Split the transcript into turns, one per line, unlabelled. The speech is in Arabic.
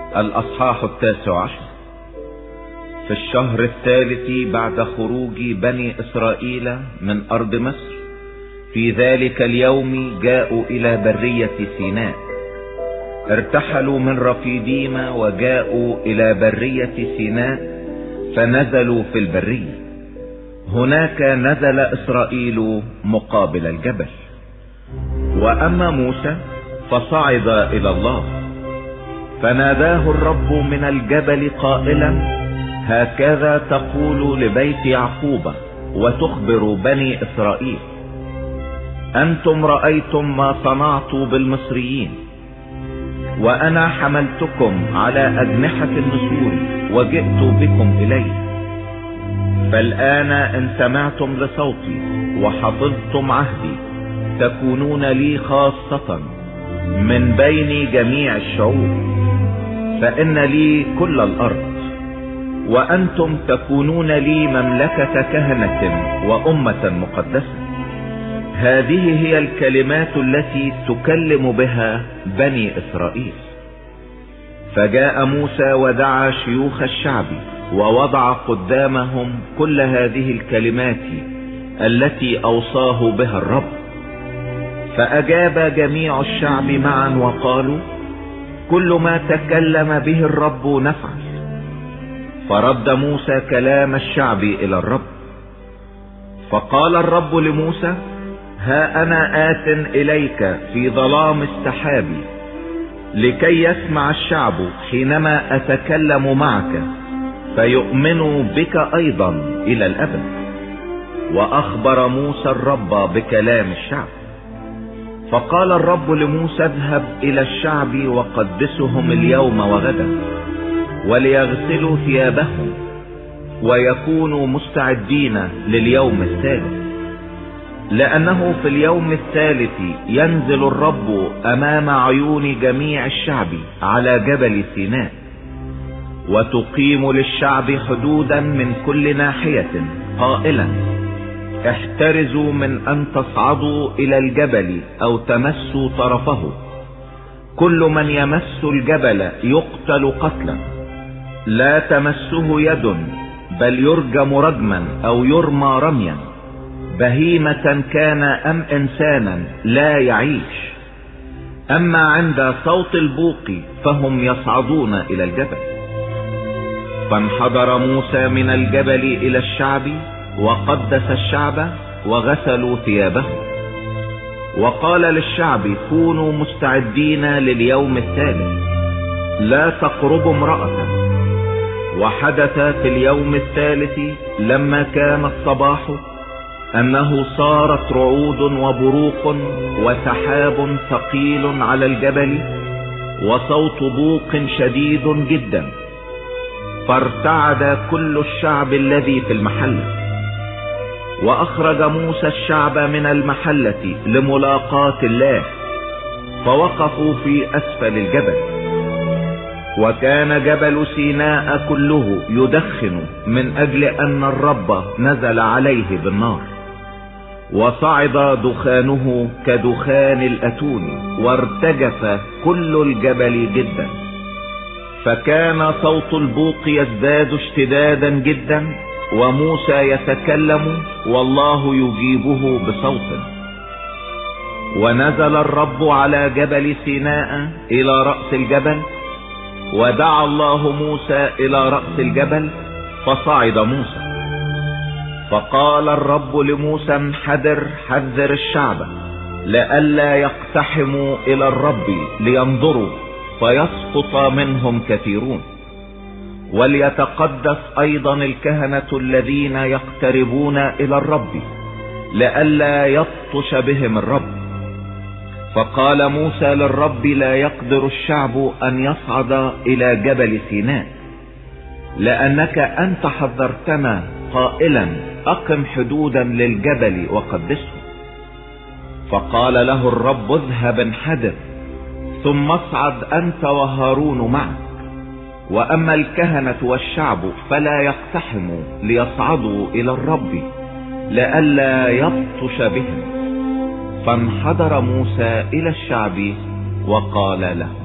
الأصحاح 19. في الشهر الثالث بعد خروج بني إسرائيل من أرض مصر، في ذلك اليوم جاءوا إلى برية سيناء. ارتحلوا من رفيديم وجاءوا إلى برية سيناء، فنزلوا في البرية. هناك نزل إسرائيل مقابل الجبل. وأما موسى فصعد إلى الله، فناداه الرب من الجبل قائلا: هكذا تقول لبيت يعقوب وتخبر بني إسرائيل: أنتم رأيتم ما صنعت بالمصريين، وأنا حملتكم على أجنحة النسور وجئت بكم إلي. فالآن إن سمعتم لصوتي وحفظتم عهدي، تكونون لي خاصة من بين جميع الشعوب، فإن لي كل الأرض، وأنتم تكونون لي مملكة كهنة وأمة مقدسة. هذه هي الكلمات التي تكلم بها بني إسرائيل. فجاء موسى ودعا شيوخ الشعب ووضع قدامهم كل هذه الكلمات التي أوصاه بها الرب. فأجاب جميع الشعب معا وقالوا: كل ما تكلم به الرب نفعل. فرد موسى كلام الشعب إلى الرب. فقال الرب لموسى: ها أنا آت إليك في ظلام السحاب، لكي يسمع الشعب حينما أتكلم معك، فيؤمنوا بك أيضا إلى الأبد. وأخبر موسى الرب بكلام الشعب. فقال الرب لموسى: اذهب إلى الشعب وقدسهم اليوم وغدا، وليغسلوا ثيابهم ويكونوا مستعدين لليوم الثالث، لأنه في اليوم الثالث ينزل الرب أمام عيون جميع الشعب على جبل سيناء، وتقيم للشعب حدودا من كل ناحية قائلا: احترزوا من أن تصعدوا إلى الجبل أو تمسوا طرفه. كل من يمس الجبل يقتل قتلا، لا تمسه يد، بل يرجم رجما أو يرمى رميا، بهيمة كان أم إنسانا لا يعيش. أما عند صوت البوق فهم يصعدون إلى الجبل. فانحدر موسى من الجبل إلى الشعب وقدس الشعب وغسلوا ثيابهم. وقال للشعب: كونوا مستعدين لليوم الثالث، لا تقربوا امرأة. وحدث في اليوم الثالث لما كان الصباح أنه صارت رعود وبروق وسحاب ثقيل على الجبل وصوت بوق شديد جدا، فارتعد كل الشعب الذي في المحلة. وأخرج موسى الشعب من المحلة لملاقاة الله، فوقفوا في أسفل الجبل. وكان جبل سيناء كله يدخن من أجل أن الرب نزل عليه بالنار، وصعد دخانه كدخان الأتون، وارتجف كل الجبل جدا. فكان صوت البوق يزداد اشتدادا جدا، وموسى يتكلم والله يجيبه بصوت. ونزل الرب على جبل سيناء إلى رأس الجبل، ودعا الله موسى إلى رأس الجبل، فصعد موسى. فقال الرب لموسى: انحدر حذر الشعب لئلا يقتحموا إلى الرب لينظروا فيسقط منهم كثيرون. وليتقدس أيضا الكهنة الذين يقتربون إلى الرب لئلا يبطش بهم الرب. فقال موسى للرب: لا يقدر الشعب أن يصعد إلى جبل سيناء، لأنك أنت حذرتنا قائلا: أقم حدودا للجبل وقدسه. فقال له الرب: اذهب انحدر، ثم اصعد أنت وهارون معك. وأما الكهنة والشعب فلا يقتحموا ليصعدوا إلى الرب لئلا يبطش بهم. فانحدر موسى إلى الشعب وقال له: